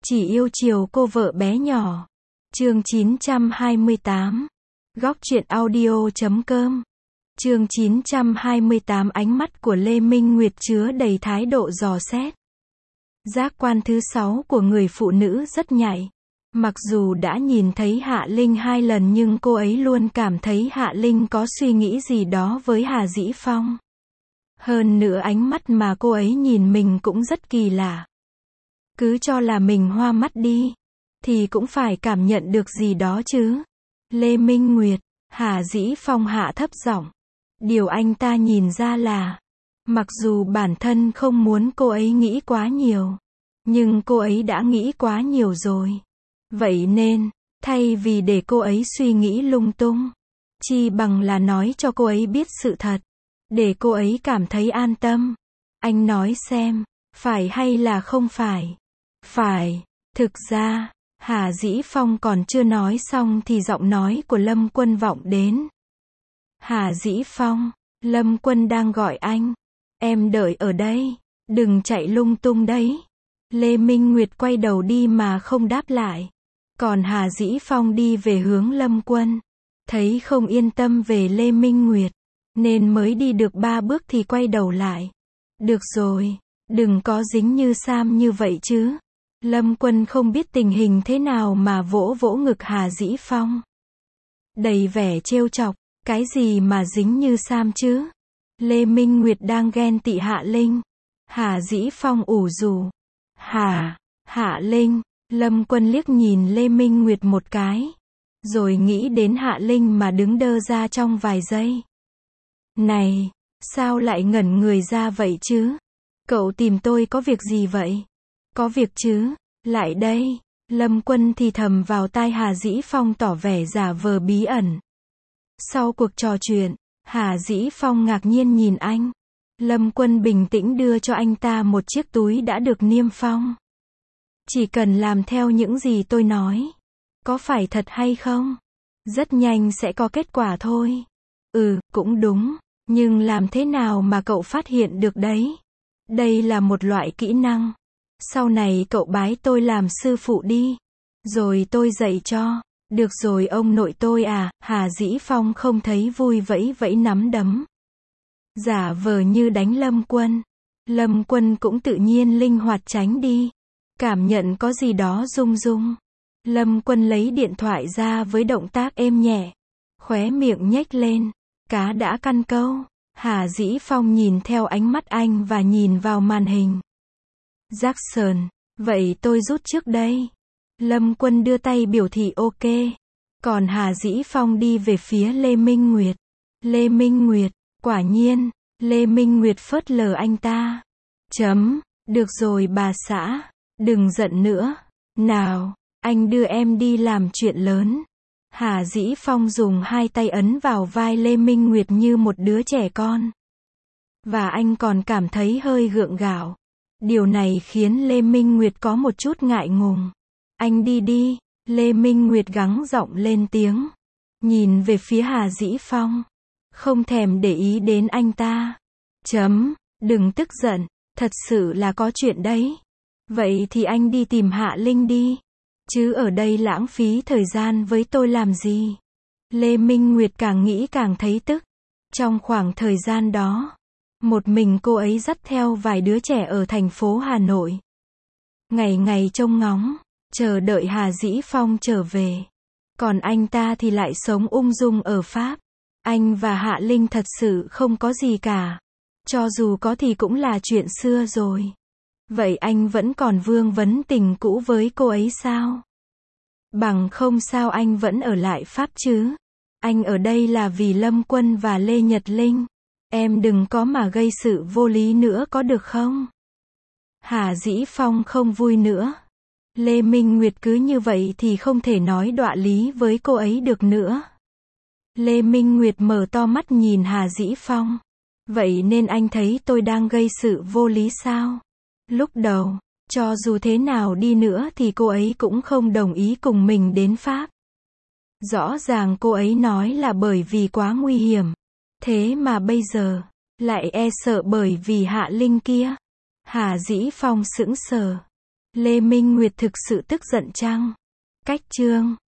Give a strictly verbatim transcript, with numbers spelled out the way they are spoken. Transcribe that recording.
Chỉ yêu chiều cô vợ bé nhỏ. Chương chín trăm hai mươi tám. Góc truyện audio chấm com. Chương chín trăm hai mươi tám. Ánh mắt của Lê Minh Nguyệt chứa đầy thái độ dò xét. Giác quan thứ sáu của người phụ nữ rất nhạy. Mặc dù đã nhìn thấy Hạ Linh hai lần nhưng cô ấy luôn cảm thấy Hạ Linh có suy nghĩ gì đó với Hà Dĩ Phong. Hơn nữa ánh mắt mà cô ấy nhìn mình cũng rất kỳ lạ. Cứ cho là mình hoa mắt đi, thì cũng phải cảm nhận được gì đó chứ. Lê Minh Nguyệt, Hà Dĩ Phong hạ thấp giọng. Điều anh ta nhìn ra là, mặc dù bản thân không muốn cô ấy nghĩ quá nhiều, nhưng cô ấy đã nghĩ quá nhiều rồi. Vậy nên, thay vì để cô ấy suy nghĩ lung tung, chi bằng là nói cho cô ấy biết sự thật, để cô ấy cảm thấy an tâm. Anh nói xem, phải hay là không phải? Phải. Thực ra, Hà Dĩ Phong còn chưa nói xong thì giọng nói của Lâm Quân vọng đến. Hà Dĩ Phong, Lâm Quân đang gọi anh. Em đợi ở đây, đừng chạy lung tung đấy. Lê Minh Nguyệt quay đầu đi mà không đáp lại. Còn Hà Dĩ Phong đi về hướng Lâm Quân. Thấy không yên tâm về Lê Minh Nguyệt, nên mới đi được ba bước thì quay đầu lại. Được rồi, đừng có dính như Sam như vậy chứ. Lâm Quân không biết tình hình thế nào mà vỗ vỗ ngực Hà Dĩ Phong. Đầy vẻ trêu chọc, cái gì mà dính như Sam chứ? Lê Minh Nguyệt đang ghen tị Hạ Linh. Hà Dĩ Phong ủ rũ. Hà, Hạ Linh, Lâm Quân liếc nhìn Lê Minh Nguyệt một cái. Rồi nghĩ đến Hạ Linh mà đứng đơ ra trong vài giây. Này, sao lại ngẩn người ra vậy chứ? Cậu tìm tôi có việc gì vậy? Có việc chứ, lại đây. Lâm Quân thì thầm vào tai Hà Dĩ Phong tỏ vẻ giả vờ bí ẩn. Sau cuộc trò chuyện, Hà Dĩ Phong ngạc nhiên nhìn anh. Lâm Quân bình tĩnh đưa cho anh ta một chiếc túi đã được niêm phong. Chỉ cần làm theo những gì tôi nói. Có phải thật hay không? Rất nhanh sẽ có kết quả thôi. Ừ, cũng đúng. Nhưng làm thế nào mà cậu phát hiện được đấy? Đây là một loại kỹ năng. Sau này cậu bái tôi làm sư phụ đi. Rồi tôi dạy cho. Được rồi ông nội tôi à. Hà Dĩ Phong không thấy vui vẫy vẫy nắm đấm. Giả vờ như đánh Lâm Quân. Lâm Quân cũng tự nhiên linh hoạt tránh đi. Cảm nhận có gì đó rung rung. Lâm Quân lấy điện thoại ra với động tác êm nhẹ. Khóe miệng nhếch lên. Cá đã căn câu. Hà Dĩ Phong nhìn theo ánh mắt anh và nhìn vào màn hình. Jackson, vậy tôi rút trước đây. Lâm Quân đưa tay biểu thị ok. Còn Hà Dĩ Phong đi về phía Lê Minh Nguyệt. Lê Minh Nguyệt, quả nhiên. Lê Minh Nguyệt phớt lờ anh ta. Chấm, được rồi bà xã. Đừng giận nữa. Nào, anh đưa em đi làm chuyện lớn. Hà Dĩ Phong dùng hai tay ấn vào vai Lê Minh Nguyệt như một đứa trẻ con. Và anh còn cảm thấy hơi gượng gạo. Điều này khiến Lê Minh Nguyệt có một chút ngại ngùng. Anh đi đi. Lê Minh Nguyệt gắng giọng lên tiếng. Nhìn về phía Hà Dĩ Phong. Không thèm để ý đến anh ta. Chấm, đừng tức giận. Thật sự là có chuyện đấy. Vậy thì anh đi tìm Hạ Linh đi. Chứ ở đây lãng phí thời gian với tôi làm gì? Lê Minh Nguyệt càng nghĩ càng thấy tức. Trong khoảng thời gian đó, một mình cô ấy dắt theo vài đứa trẻ ở thành phố Hà Nội. Ngày ngày trông ngóng, chờ đợi Hà Dĩ Phong trở về. Còn anh ta thì lại sống ung dung ở Pháp. Anh và Hạ Linh thật sự không có gì cả. Cho dù có thì cũng là chuyện xưa rồi. Vậy anh vẫn còn vương vấn tình cũ với cô ấy sao? Bằng không sao anh vẫn ở lại Pháp chứ? Anh ở đây là vì Lâm Quân và Lê Nhật Linh. Em đừng có mà gây sự vô lý nữa có được không? Hà Dĩ Phong không vui nữa. Lê Minh Nguyệt cứ như vậy thì không thể nói đọa lý với cô ấy được nữa. Lê Minh Nguyệt mở to mắt nhìn Hà Dĩ Phong. Vậy nên anh thấy tôi đang gây sự vô lý sao? Lúc đầu, cho dù thế nào đi nữa thì cô ấy cũng không đồng ý cùng mình đến Pháp. Rõ ràng cô ấy nói là bởi vì quá nguy hiểm. Thế mà bây giờ, lại e sợ bởi vì Hạ Linh kia. Hà Dĩ Phong sững sờ. Lê Minh Nguyệt thực sự tức giận chăng? Cách chương